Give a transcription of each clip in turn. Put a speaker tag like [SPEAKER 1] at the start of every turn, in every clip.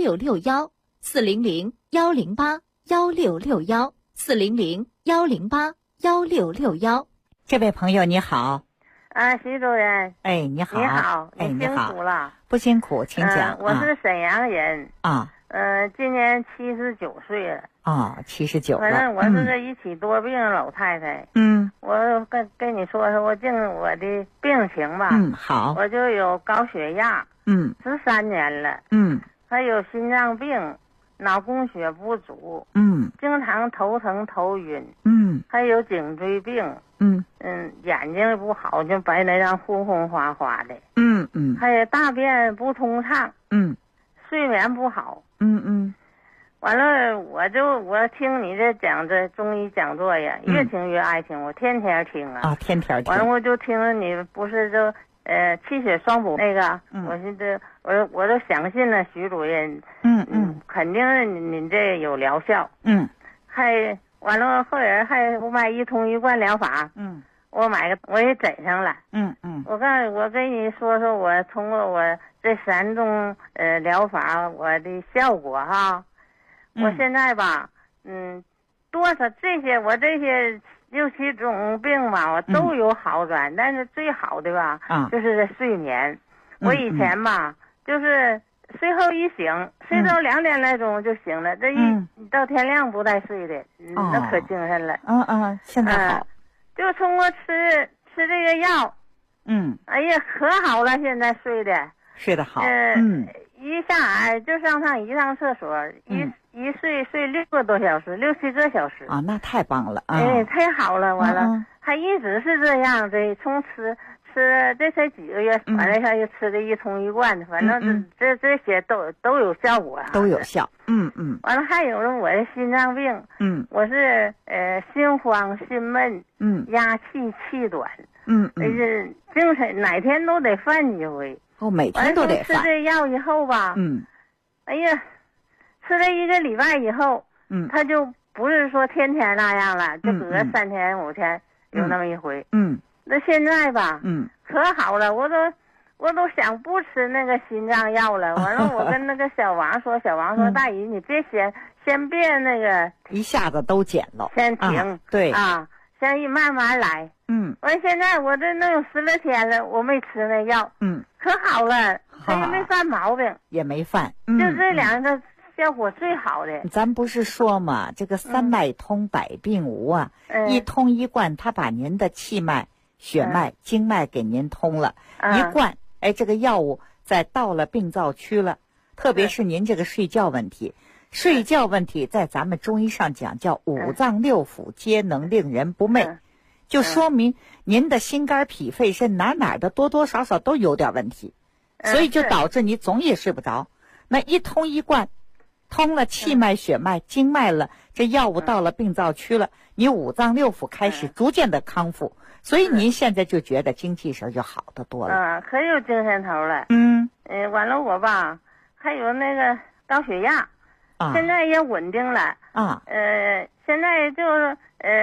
[SPEAKER 1] 400-108-1661，400-108-1661。
[SPEAKER 2] 这位朋友你好。
[SPEAKER 3] 徐主任。
[SPEAKER 2] 哎，你好。
[SPEAKER 3] 你好，你辛苦了。
[SPEAKER 2] 不辛苦，请讲。
[SPEAKER 3] 我是沈阳人。今年79岁了。
[SPEAKER 2] 79了。
[SPEAKER 3] 反正我是个一起多病的老太太。我跟你说说我的病情吧。
[SPEAKER 2] 好。
[SPEAKER 3] 我就有高血压。13年了。还有心脏病。脑供血不足，经常头疼头晕，还有颈椎病，眼睛不好，就白内障红红花花的，还有大便不通畅，睡眠不好，完了我听你这中医讲座呀，越听越爱听，我天天听啊，
[SPEAKER 2] 天天听，
[SPEAKER 3] 完了我就听了你不是就气血双补那个，我都相信了徐主任，肯定你这有疗效，还完了后人还我买一通一贯疗法，我也整上了，我跟你说说我通过我这3种疗法我的效果哈，我现在吧，多少我这些6、7种病吧，我都有好转，但是最好的吧，就是这睡眠。我以前吧，就是睡后一醒，睡到2点来钟就醒了，这到天亮不带睡的，那可精神了。
[SPEAKER 2] 现在好。
[SPEAKER 3] 就通过吃这个药，哎呀，可好了，现在睡
[SPEAKER 2] 得好。
[SPEAKER 3] 一下来就上厕所，一睡6个多小时，6、7个小时。
[SPEAKER 2] 那太棒了。
[SPEAKER 3] 太好了，完了，还一直是这样的，从吃这才几个月，完了他就吃的一通一贯的，反正这些都有效果，
[SPEAKER 2] 都有效。
[SPEAKER 3] 完了还有了我的心脏病，我是心慌心闷，压气气短，是精神哪天都得犯几回。
[SPEAKER 2] 每天都得犯。
[SPEAKER 3] 吃这药以后吧，哎呀，吃了1个礼拜以后，他就不是说天天那样了，就隔3天5天有那么一回。那现在吧，可好了，我都想不吃那个心脏药了。完了，我跟那个小王说，大姨你别先别那个
[SPEAKER 2] 一下子都减了，
[SPEAKER 3] 先停。
[SPEAKER 2] 对
[SPEAKER 3] 先慢慢来。完现在我这能有10来天了，我没吃那药。可好了，他也没犯毛病，
[SPEAKER 2] 也没犯。
[SPEAKER 3] 就这2个效果最好的。
[SPEAKER 2] 咱不是说嘛，这个3脉通百病无啊，一通一贯，它把您的气脉、血脉、经脉给您通了，一贯，这个药物在到了病灶区了，特别是您这个睡觉问题。睡觉问题在咱们中医上讲叫5脏6腑皆能令人不寐，就说明您的心肝脾肺肾哪的多多少少都有点问题，所以就导致你总也睡不着。那一通一贯，通了气脉血脉经脉了，这药物到了病灶区了，你5脏6腑开始逐渐的康复，所以您现在就觉得精气神就好得多了。
[SPEAKER 3] 可有精神头了。完了我吧还有那个高血压，现在也稳定了。现在就是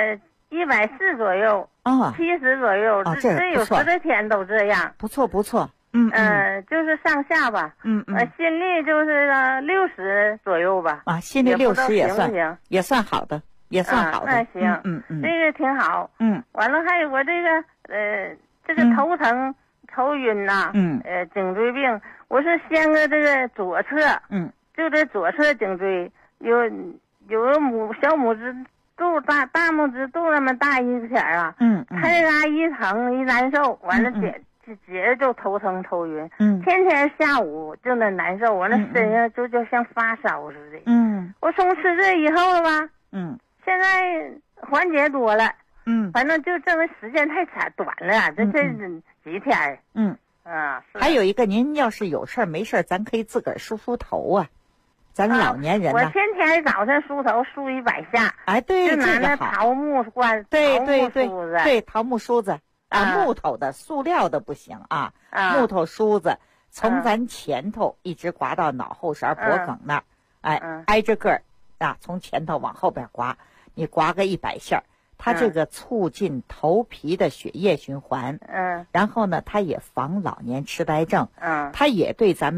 [SPEAKER 3] 140左右，70左右，这有10来天都这样。
[SPEAKER 2] 不错。
[SPEAKER 3] 就是上下吧。心率就是60左右吧。
[SPEAKER 2] 心率60也算好的，也算好的。
[SPEAKER 3] 那行，这个挺好。完了还有我这个头疼头晕呐，颈椎病，我是先个这个左侧，就这左侧颈椎有个小拇指肚大拇指肚那么大一点啊，它这嘎一疼一难受，完了姐就头疼头晕，天天下午就那难受，我那身上就像发烧似的。我从吃这以后了吧，现在缓解多了。反正就这个时间太短了，这几天。
[SPEAKER 2] 还有一个，您要是有事没事，咱可以自个儿梳头啊。咱老年人
[SPEAKER 3] 我天天早上梳头梳100下。
[SPEAKER 2] 对，
[SPEAKER 3] 就拿那桃木罐，
[SPEAKER 2] 对，桃木梳子木头的，塑料的不行啊。木头梳子从咱前头一直刮到脑后勺脖梗那儿，挨着个儿从前头往后边刮，你刮个100下。它这个促进头皮的血液循环，然后呢，它也防老年痴呆症，它也对咱们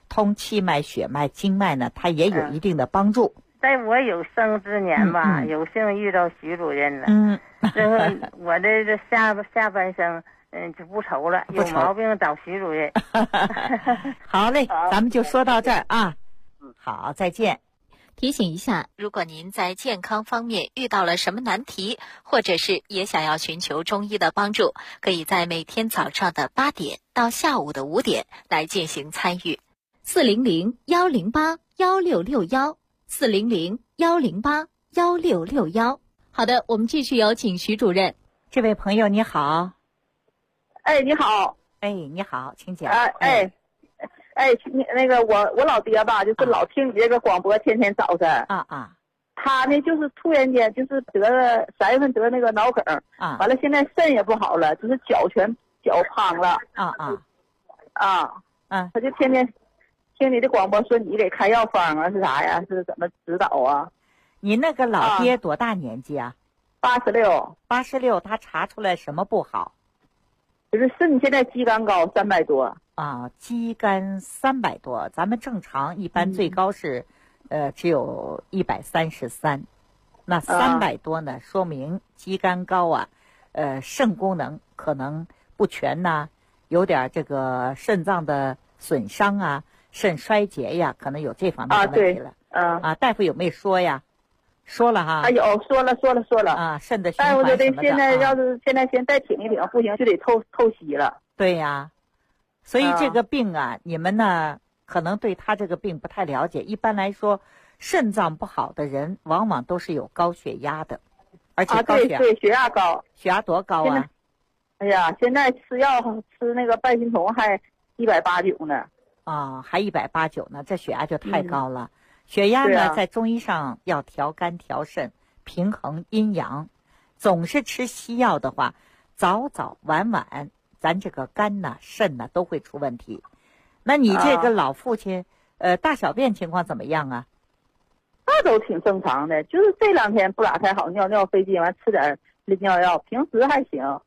[SPEAKER 2] 通气脉、血脉、经脉呢，它也有一定的帮助。
[SPEAKER 3] 在我有生之年吧，有幸遇到徐主任了。这个我的这下半生，就不愁了，有毛病找徐主任。
[SPEAKER 2] 好嘞，咱们就说到这儿啊。好，再见。
[SPEAKER 1] 提醒一下，如果您在健康方面遇到了什么难题，或者是也想要寻求中医的帮助，可以在每天早上的8点到下午的5点来进行参与。400-108-1661，400-108-1661。好的，我们继续有请徐主任。
[SPEAKER 2] 这位朋友你好。
[SPEAKER 4] 你好。
[SPEAKER 2] 你好，请讲。
[SPEAKER 4] 那个我老爹吧，就是老听你这个广播，天天早晨。他呢就是突然间就是3月份得那个脑梗。完了现在肾也不好了，就是脚胖了。他就天天听你的广播说你给开药方啊，是啥呀？是怎么指导啊？
[SPEAKER 2] 你那个老爹多大年纪啊？86，他查出来什么不好？
[SPEAKER 4] 就是肾现在肌酐高300多。
[SPEAKER 2] 肌酐300多，咱们正常一般最高是，只有133，那300多呢，说明肌酐高啊，肾功能可能不全呐，有点这个肾脏的损伤啊，肾衰竭呀，可能有这方面的问题了。大夫有没有说呀？说了哈。
[SPEAKER 4] 有说了。
[SPEAKER 2] 肾的循环什么的。
[SPEAKER 4] 大夫说的现在要是现在先再挺一挺，不行就得透析了。
[SPEAKER 2] 对呀。所以这个病你们呢可能对他这个病不太了解。一般来说，肾脏不好的人往往都是有高血压的，而且高血压。
[SPEAKER 4] 对，血压高。
[SPEAKER 2] 血压多高啊？
[SPEAKER 4] 现在吃药吃那个半心酮还189呢。
[SPEAKER 2] 还189呢，这血压就太高了。血压呢，在中医上要调肝调肾，平衡阴阳。总是吃西药的话，早早晚晚。咱这个肝呐、肾呐都会出问题。那你这个老父亲，大小便情况怎么样啊？
[SPEAKER 4] 那都挺正常的，就是这2天不咋太好，尿尿费劲，完吃点利尿药，平时还行。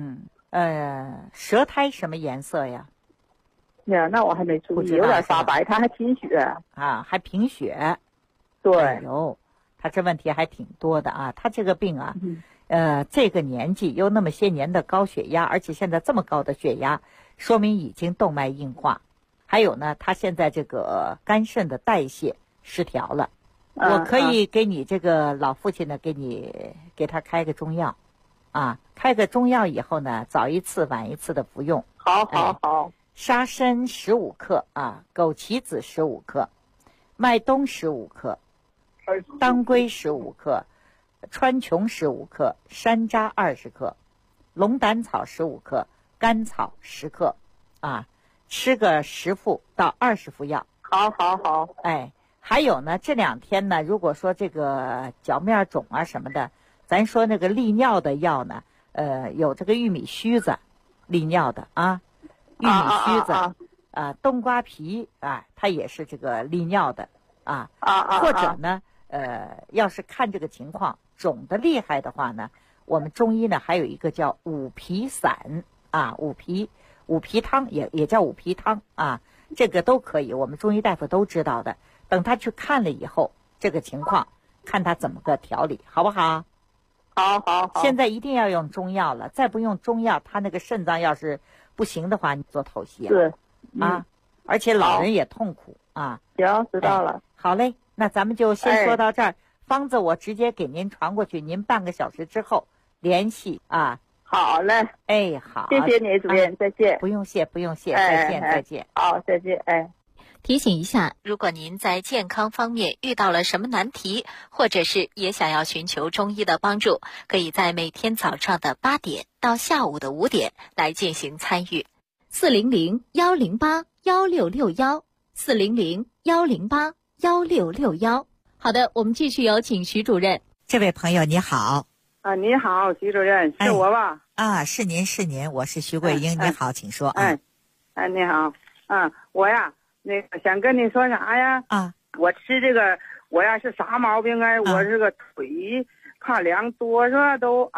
[SPEAKER 2] 舌苔什么颜色呀？
[SPEAKER 4] 那我还没注意，有点发白，他还贫血。
[SPEAKER 2] 还贫血。
[SPEAKER 4] 对。
[SPEAKER 2] 他这问题还挺多的啊，他这个病啊。这个年纪又那么些年的高血压，而且现在这么高的血压，说明已经动脉硬化。还有呢，他现在这个肝肾的代谢失调了。我可以给你这个老父亲呢，给他开个中药，开个中药以后呢，早一次晚一次的服用。
[SPEAKER 4] 好。
[SPEAKER 2] 沙参15克枸杞子15克，麦冬15克，当归15克。川穹15克，山楂20克，龙胆草15克，甘草10克，吃个10副到20副药。
[SPEAKER 4] 好。
[SPEAKER 2] 还有呢，这2天呢，如果说这个脚面肿什么的，咱说那个利尿的药呢，有这个玉米须子，利尿的玉米须子冬瓜皮它也是这个利尿的或者呢，要是看这个情况。肿的厉害的话呢，我们中医呢还有一个叫五皮散五皮汤也叫五皮汤这个都可以，我们中医大夫都知道的。等他去看了以后，这个情况看他怎么个调理，好不好？
[SPEAKER 4] 好。
[SPEAKER 2] 现在一定要用中药了，再不用中药，他那个肾脏要是不行的话，你做透析而且老人也痛苦
[SPEAKER 4] 行，知道了。
[SPEAKER 2] 好嘞，那咱们就先说到这儿。方子我直接给您传过去，您半个小时之后联系
[SPEAKER 4] 好嘞。
[SPEAKER 2] 好，
[SPEAKER 4] 谢谢你主任，再见。
[SPEAKER 2] 不用谢，再见。
[SPEAKER 4] 好，再见。
[SPEAKER 1] 提醒一下，如果您在健康方面遇到了什么难题，或者是也想要寻求中医的帮助，可以在每天早上的8点到下午的5点来进行参与。400-108-1661，400-108-1661。好的，我们继续有请徐主任。
[SPEAKER 2] 这位朋友你好。
[SPEAKER 5] 你好，徐主任，是我吧？
[SPEAKER 2] 是您，我是徐桂英。你好，请说。
[SPEAKER 5] 你好。我呀，那个想跟你说啥呀？我吃这个，我呀是啥毛病啊？我这个腿怕凉，多少都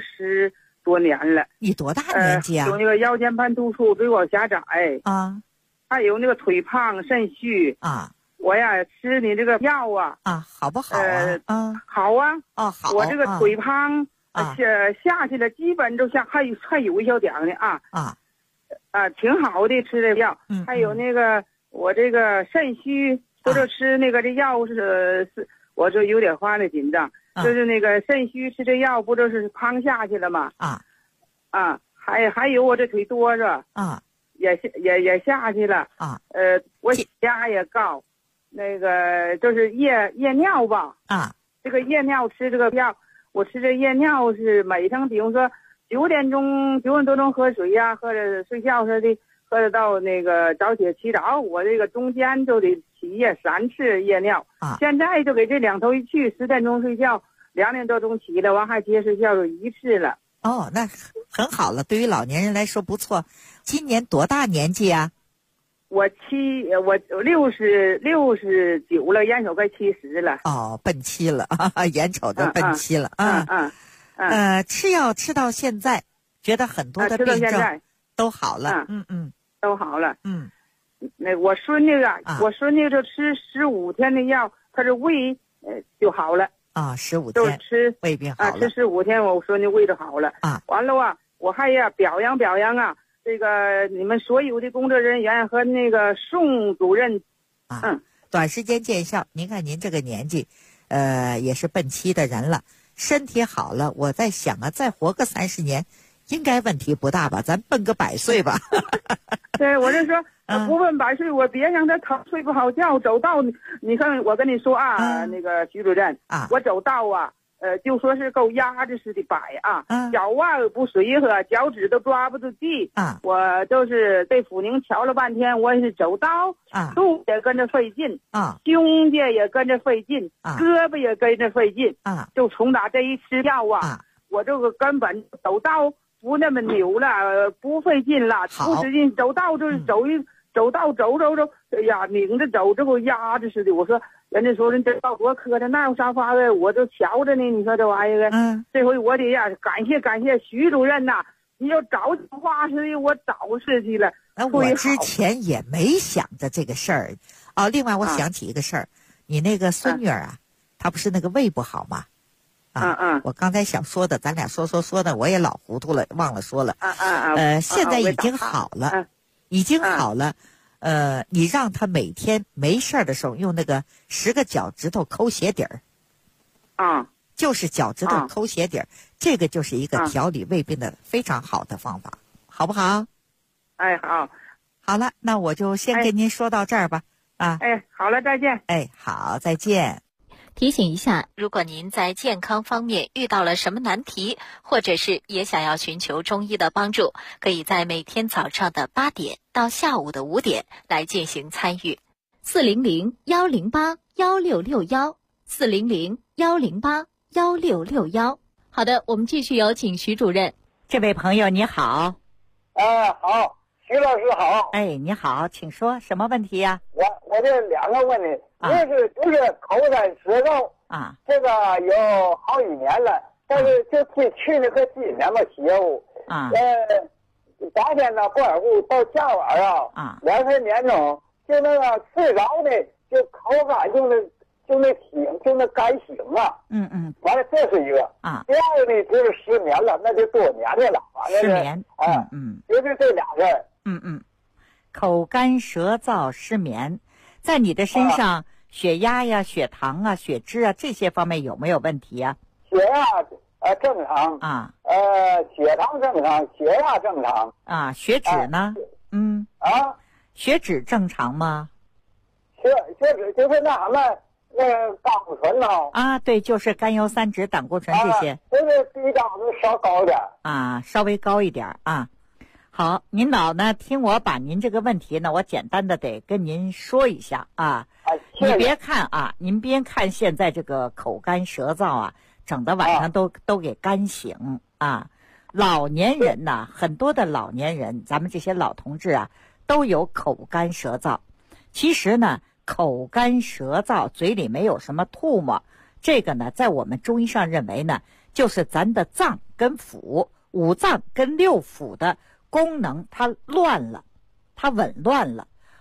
[SPEAKER 5] 20多年了。
[SPEAKER 2] 你多大年纪啊？
[SPEAKER 5] 有那个腰间盘突出，椎管狭窄。 还有那个腿胖肾虚
[SPEAKER 2] 啊。
[SPEAKER 5] 我呀吃你这个药啊
[SPEAKER 2] 好不好啊？
[SPEAKER 5] 好啊。
[SPEAKER 2] 哦好。
[SPEAKER 5] 我这个腿胖下去了，基本都还有一小点呢挺好的，吃这药。还有那个我这个肾虚，不就吃那个这药是我就有点发的紧张，就是那个肾虚吃这药不就是胖下去了吗？还有我这腿哆嗦也下去了我血压也高，那个就是夜尿吧这个夜尿吃这个药，我吃这夜尿是每天比如说9点多钟喝水呀，喝着睡觉似的，喝着到那个早起起早，我这个中间就得起夜3次夜尿现在就给这两头一去，10点钟睡觉，2点多钟起来，完还接睡觉就1次了。
[SPEAKER 2] 那很好了，对于老年人来说不错。今年多大年纪啊？
[SPEAKER 5] 我69了，眼瞅该70了。
[SPEAKER 2] 奔7了眼瞅着奔7了吃药吃到现在，觉得很多的病症都好了。
[SPEAKER 5] 都好了。那我孙女就吃15天的药，他这胃就好了。
[SPEAKER 2] 15天
[SPEAKER 5] 就吃
[SPEAKER 2] 胃病好了。
[SPEAKER 5] 吃15天，我孙女胃就好了。完了我还要表扬这个你们所有的工作人员和那个宋主任
[SPEAKER 2] 短时间见效。您看您这个年纪也是奔7的人了，身体好了，我在想再活个30年应该问题不大吧，咱奔个100岁吧。
[SPEAKER 5] 对，我就说不奔100岁，我别让他疼睡不好觉，走道你看我跟你说那个徐主任我走道就说是够压着似的摆脚腕不随和，脚趾都抓不住地我就是被抚宁瞧了半天，我也是走道肚也跟着费劲胸界也跟着费劲胳膊也跟着费劲就从打这一吃药我这个根本走道不那么扭了，不费劲了，不使劲走道就是走道走，哎呀，拧着走，这不压着似的。我说人家说人这道多磕碜，那有啥法的？我都瞧着呢，你说这玩意儿这回我得感谢徐主任呐，你要早讲话似的，我早失去了。
[SPEAKER 2] 我之前也没想着这个事儿另外我想起一个事儿你那个孙女儿她不是那个胃不好吗？我刚才想说的，咱俩说的，我也老糊涂了，忘了说了。现在已经好了，已经好了。你让他每天没事的时候用那个10个脚趾头抠鞋底儿。就是脚趾头抠鞋底儿，这个就是一个调理胃病的非常好的方法，好不好？
[SPEAKER 5] 好。
[SPEAKER 2] 好了，那我就先跟您说到这儿吧。
[SPEAKER 5] 好了，再见。
[SPEAKER 2] 好，再见。
[SPEAKER 1] 提醒一下，如果您在健康方面遇到了什么难题，或者是也想要寻求中医的帮助，可以在每天早上的8点到下午的5点来进行参与。400-108-1661，400-108-1661。好的，我们继续有请徐主任。
[SPEAKER 2] 这位朋友你好。
[SPEAKER 6] 好，徐老师好。
[SPEAKER 2] 你好，请说，什么问题呀？
[SPEAKER 6] 我这2个问题，一个就是口干舌燥这个有好几年了，但是就去年和今年吧邪乎夏天呢不尔乎，到夏晚2、3年中就那个睡着的就口干就那干醒完了这是一个第二个呢就是失眠了，那就多年的了
[SPEAKER 2] 失眠
[SPEAKER 6] 就是这2个
[SPEAKER 2] 口干舌燥失眠，在你的身上血压呀、血糖啊、血脂这些方面有没有问题啊？
[SPEAKER 6] 血压正常血糖正常，血压正常
[SPEAKER 2] 血脂呢？血脂正常吗？
[SPEAKER 6] 血脂就是那什么胆固醇
[SPEAKER 2] 对，就是甘油三酯、胆固醇这些
[SPEAKER 6] 就是比当时稍高一点
[SPEAKER 2] 稍微高一点好，您老呢听我把您这个问题呢，我简单的得跟您说一下你别看您别看现在这个口干舌燥整的晚上都给干醒老年人呐，很多的老年人，咱们这些老同志都有口干舌燥。其实呢，口干舌燥，嘴里没有什么唾沫，这个呢，在我们中医上认为呢，就是咱的脏跟腑、5脏跟6腑的功能它乱了，它紊乱了。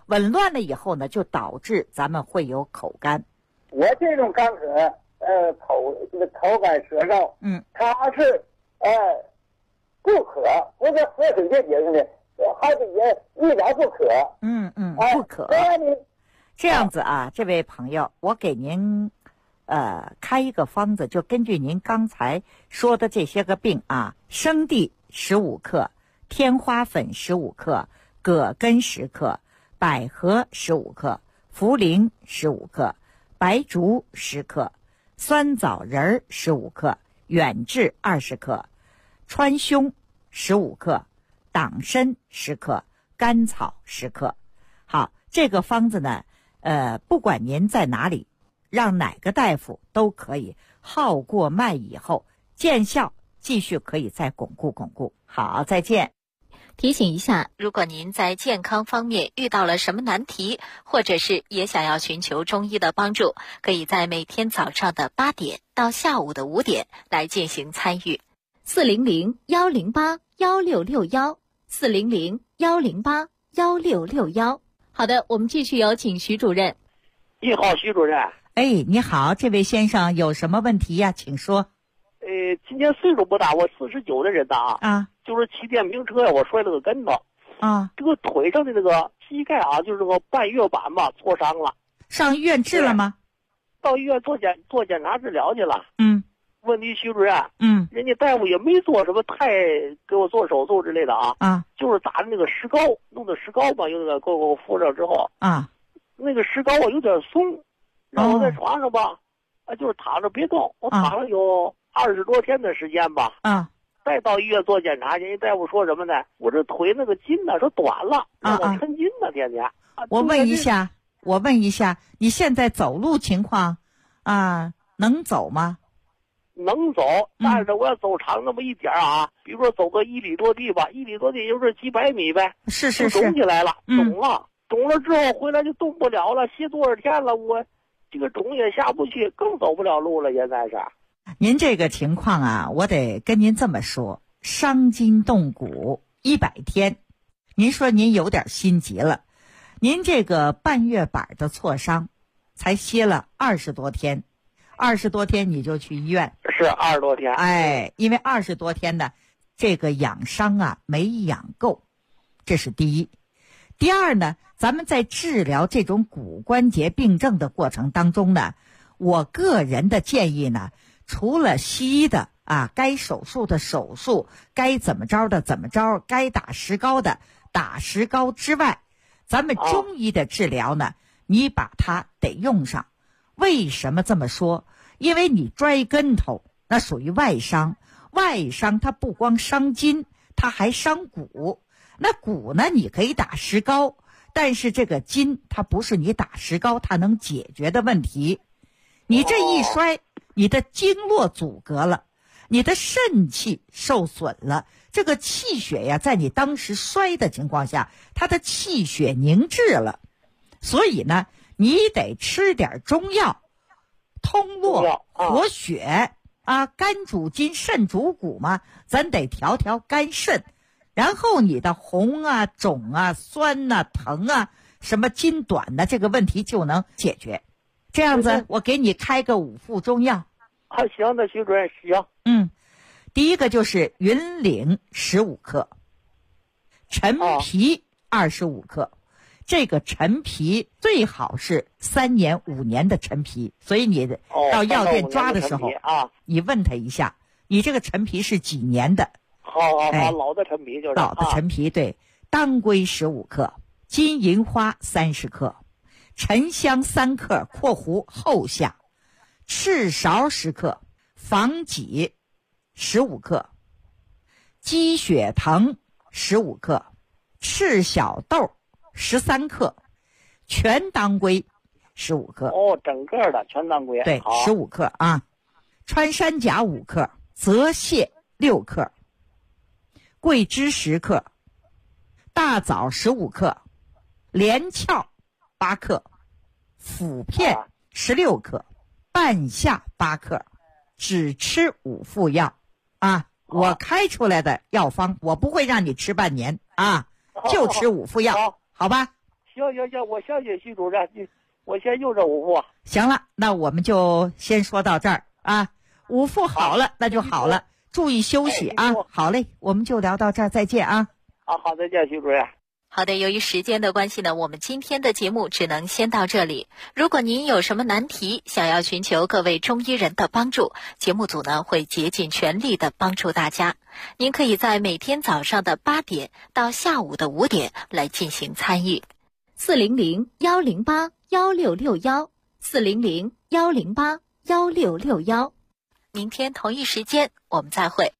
[SPEAKER 2] 紊乱了以后呢，就导致咱们会有口干。
[SPEAKER 6] 我这种干咳，口干舌燥，它是不渴，不是喝水就解决的，还是也一点不渴。
[SPEAKER 2] 不渴。这样子啊，这位朋友，我给您开一个方子，就根据您刚才说的这些个病啊，生地15克，天花粉15克，葛根10克，百合15克，茯苓15克，白术10克，酸枣仁15克，远志20克，川芎15克，党参10克，甘草10克。好，这个方子呢，不管您在哪里，让哪个大夫都可以号过脉以后见效，继续可以再巩固巩固。好，再见。
[SPEAKER 1] 提醒一下，如果您在健康方面遇到了什么难题，或者是也想要寻求中医的帮助，可以在每天早上的8点到下午的5点来进行参与。400-108-1661，400-108-1661。好的，我们继续有请徐主任。
[SPEAKER 7] 你好，徐主任。
[SPEAKER 2] 你好，这位先生有什么问题呀？请说。
[SPEAKER 7] 今年岁数不大，我49的人呐。就是骑电瓶车呀，我摔了个跟头。这个腿上的那个膝盖啊，就是那个半月板吧，挫伤了。
[SPEAKER 2] 上医院治了吗？
[SPEAKER 7] 到医院做检查治疗去了。问题徐主任，人家大夫也没做什么太给我做手术之类的啊。就是打的那个石膏，弄的石膏吧，有那个给我敷上之后那个石膏啊有点松，让我在床上吧，就是躺着别动。我躺了有20多天的时间吧。再到医院做检查，人家大夫说什么呢？我这腿那个筋呢说短了，让我抻筋呢，天天。
[SPEAKER 2] 我问一下，你现在走路情况能走吗？
[SPEAKER 7] 能走，但是我要走长那么一点啊，比如说走个1里多地吧，1里多地就是几百米呗。
[SPEAKER 2] 是。
[SPEAKER 7] 肿起来了，肿了之后回来就动不了了，歇多少天了，我这个肿也下不去，更走不了路了，现在是。
[SPEAKER 2] 您这个情况啊，我得跟您这么说，伤筋动骨100天，您说您有点心急了。您这个半月板的挫伤才歇了20多天，20多天你就去医院。
[SPEAKER 7] 是20多天。
[SPEAKER 2] 因为20多天呢，这个养伤啊没养够，这是第一。第二呢，咱们在治疗这种骨关节病症的过程当中呢，我个人的建议呢，除了西医的该手术的手术，该怎么着的怎么着，该打石膏的打石膏之外，咱们中医的治疗呢，你把它得用上。为什么这么说？因为你摔跟头那属于外伤，外伤它不光伤筋，它还伤骨。那骨呢，你可以打石膏，但是这个筋它不是你打石膏它能解决的问题。你这一摔，你的经络阻隔了，你的肾气受损了，这个气血呀，在你当时摔的情况下，它的气血凝滞了。所以呢，你得吃点中药，通络活血肝主筋，肾主骨嘛，咱得调调肝肾。然后你的红肿酸疼什么筋短这个问题就能解决。这样子，我给你开个5副中药。
[SPEAKER 7] 行的，徐主任，行。
[SPEAKER 2] 第一个就是云岭15克，陈皮25克。这个陈皮最好是3年5年的陈皮，所以你到药店抓的时候你问他一下，你这个陈皮是几年的？
[SPEAKER 7] 好，老的陈皮就是
[SPEAKER 2] 老的陈皮。对，当归15克，金银花30克，沉香3克（括弧后下），赤芍10克，防己15克，鸡血藤15克，赤小豆13克，全当归15克。
[SPEAKER 7] 整个的全当归。
[SPEAKER 2] 对，15克穿山甲5克，泽泻6克，桂枝10克，大枣15克，连翘8克，附片16克，半夏8克，只吃5副药我开出来的药方，我不会让你吃半年就吃5副药，好吧？
[SPEAKER 7] 行，我相信徐主任，我先用这五副。
[SPEAKER 2] 行了，那我们就先说到这儿啊。5副好了，那就好了，注意休息啊。好嘞，我们就聊到这儿，再见啊。
[SPEAKER 7] 好，再见，徐主任。
[SPEAKER 1] 好的，由于时间的关系呢，我们今天的节目只能先到这里。如果您有什么难题，想要寻求各位中医人的帮助，节目组呢会竭尽全力的帮助大家。您可以在每天早上的8点到下午的5点来进行参与。400-108-1661，400-108-1661。明天同一时间我们再会。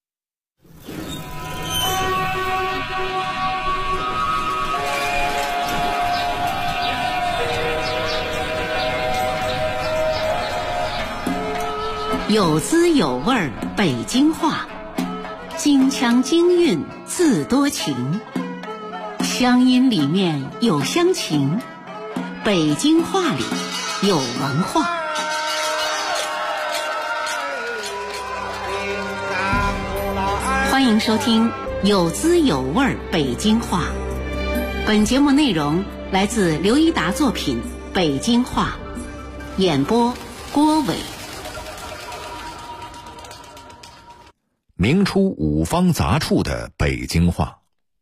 [SPEAKER 8] 有滋有味儿北京话，京腔京韵自多情，乡音里面有乡情，北京话里有文化。欢迎收听有滋有味儿北京话。本节目内容来自刘一达作品《北京话》，演播郭伟。
[SPEAKER 9] 明初五方杂处的北京话。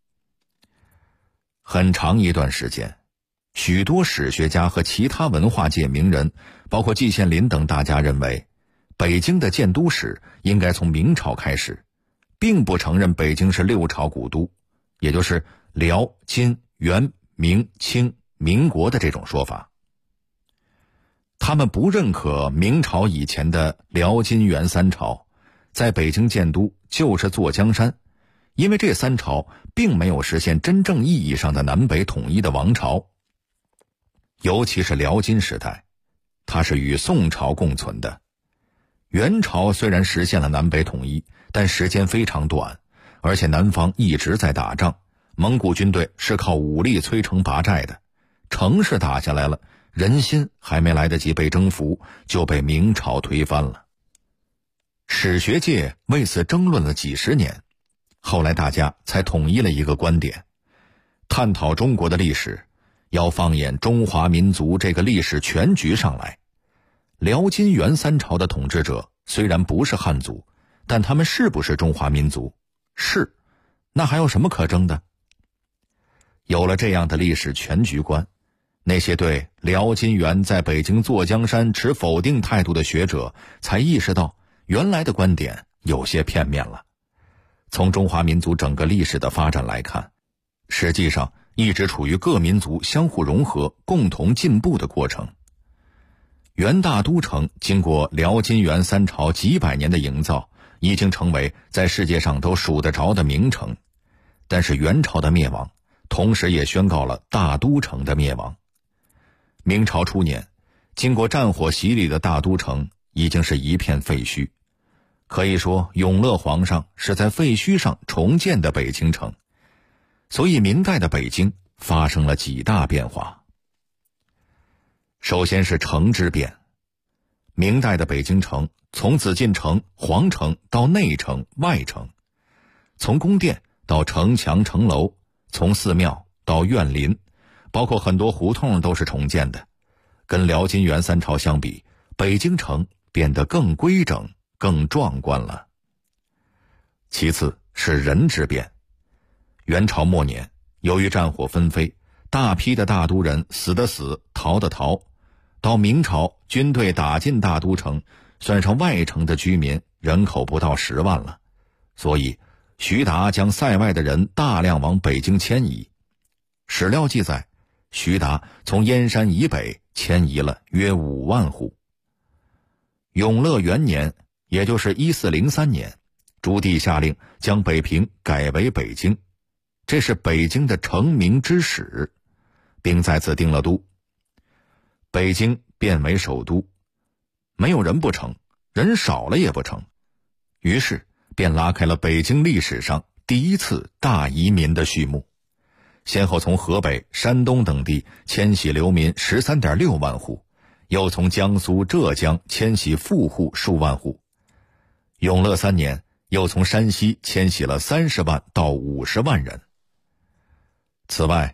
[SPEAKER 9] 很长一段时间，许多史学家和其他文化界名人，包括季羡林等大家认为，北京的建都史应该从明朝开始，并不承认北京是6朝古都，也就是辽、金、元、明、清、民国的这种说法。他们不认可明朝以前的辽、金、元3朝在北京建都就是坐江山，因为这3朝并没有实现真正意义上的南北统一的王朝。尤其是辽金时代，它是与宋朝共存的。元朝虽然实现了南北统一，但时间非常短，而且南方一直在打仗，蒙古军队是靠武力摧城拔寨的，城市打下来了，人心还没来得及被征服，就被明朝推翻了。史学界为此争论了几十年，后来大家才统一了一个观点：探讨中国的历史，要放眼中华民族这个历史全局上来。辽金元3朝的统治者虽然不是汉族，但他们是不是中华民族？是，那还有什么可争的？有了这样的历史全局观，那些对辽金元在北京坐江山持否定态度的学者才意识到，原来的观点有些片面了。从中华民族整个历史的发展来看，实际上一直处于各民族相互融合、共同进步的过程。元大都城经过辽金元3朝几百年的营造，已经成为在世界上都数得着的名城。但是元朝的灭亡，同时也宣告了大都城的灭亡。明朝初年，经过战火洗礼的大都城已经是一片废墟。可以说，永乐皇上是在废墟上重建的北京城。所以明代的北京发生了几大变化。首先是城之变。明代的北京城从紫禁城、皇城到内城、外城，从宫殿到城墙、城楼，从寺庙到院林，包括很多胡同都是重建的。跟辽金元3朝相比，北京城变得更规整、更壮观了。其次是人之变。元朝末年，由于战火纷飞，大批的大都人死的死，逃的逃。到明朝，军队打进大都城，算上外城的居民，人口不到10万了。所以徐达将塞外的人大量往北京迁移。史料记载，徐达从燕山以北迁移了约5万户。永乐元年，也就是1403年，朱棣下令将北平改为北京，这是北京的成名之始，并在此定了都。北京变为首都，没有人不成，人少了也不成，于是便拉开了北京历史上第一次大移民的序幕，先后从河北、山东等地迁徙流民 13.6 万户，又从江苏、浙江迁徙富户数万户。永乐3年，又从山西迁徙了30万到50万人。此外，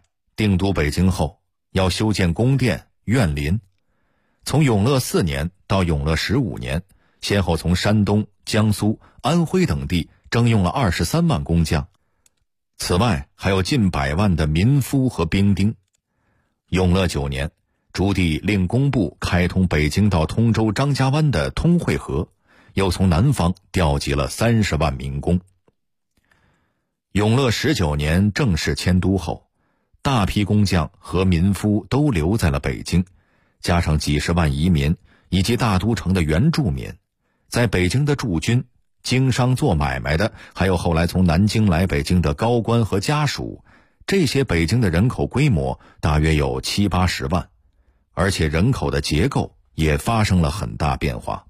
[SPEAKER 9] 定都北京后，要修建宫殿、苑林。从永乐4年到永乐15年，先后从山东、江苏、安徽等地征用了23万工匠，此外还有近100万的民夫和兵丁。永乐9年，朱棣令工部开通北京到通州张家湾的通惠河，又从南方调集了30万民工。永乐19年正式迁都后，大批工匠和民夫都留在了北京，加上几十万移民以及大都城的原住民，在北京的驻军、经商做买卖的，还有后来从南京来北京的高官和家属，这些北京的人口规模大约有70、80万，而且人口的结构也发生了很大变化。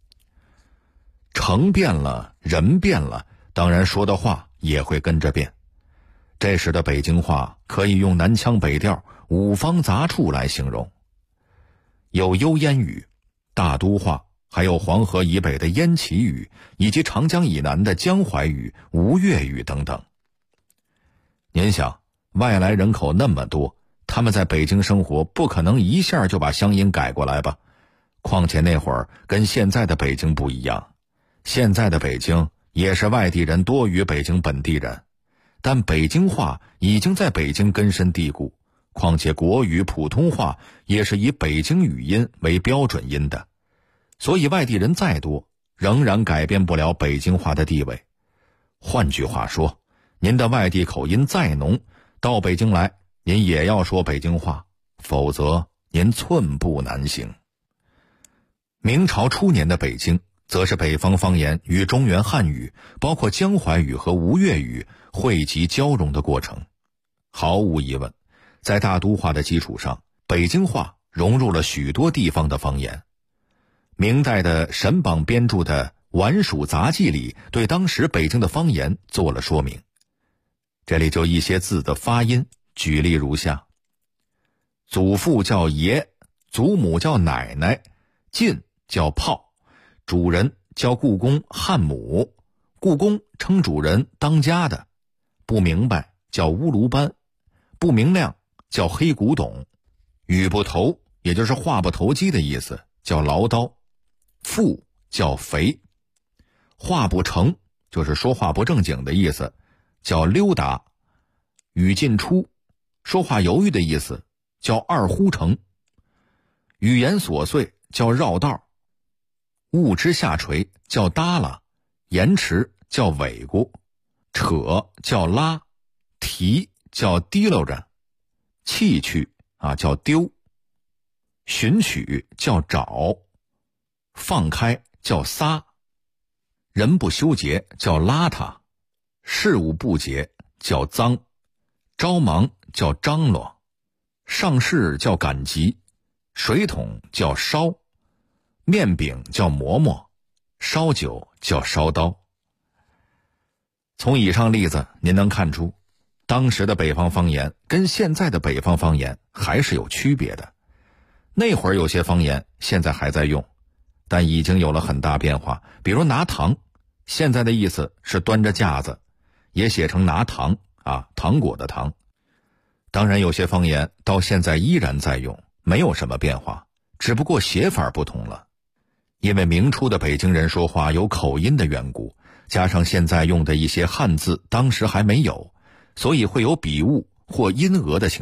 [SPEAKER 9] 城变了，人变了，当然说的话也会跟着变。这时的北京话可以用南腔北调、五方杂处来形容，有幽燕语、大都话，还有黄河以北的燕齐语，以及长江以南的江淮语、吴越语等等。您想，外来人口那么多，他们在北京生活，不可能一下就把乡音改过来吧？况且那会儿跟现在的北京不一样，现在的北京也是外地人多于北京本地人，但北京话已经在北京根深蒂固，况且国语、普通话也是以北京语音为标准音的，所以外地人再多，仍然改变不了北京话的地位。换句话说，您的外地口音再浓，到北京来，您也要说北京话，否则您寸步难行。明朝初年的北京，则是北方方言与中原汉语，包括江淮语和吴越语汇集交融的过程。毫无疑问，在大都话的基础上，北京话融入了许多地方的方言。明代的沈榜编著的《皖蜀杂记》里，对当时北京的方言做了说明。这里就一些字的发音，举例如下：祖父叫爷，祖母叫奶奶，进叫炮，主人叫故宫汉母，故宫称主人当家的，不明白叫乌卢班，不明亮叫黑古董，语不投也就是话不投机的意思，叫唠叨，富叫肥，话不成就是说话不正经的意思，叫溜达，语进出说话犹豫的意思，叫二呼成，语言琐碎叫绕道，物之下垂叫耷拉，延迟叫尾咕，扯叫拉，提叫提溜着，弃去叫丢，寻取叫找，放开叫撒，人不修洁叫邋遢，事物不洁叫脏，着忙叫张罗，上市叫赶集，水桶叫烧，面饼叫馍馍，烧酒叫烧刀。从以上例子您能看出，当时的北方方言跟现在的北方方言还是有区别的。那会儿有些方言现在还在用，但已经有了很大变化。比如拿糖，现在的意思是端着架子，也写成拿糖糖果的糖。当然有些方言到现在依然在用，没有什么变化，只不过写法不同了。因为明初的北京人说话有口音的缘故，加上现在用的一些汉字当时还没有，所以会有笔误或音讹的情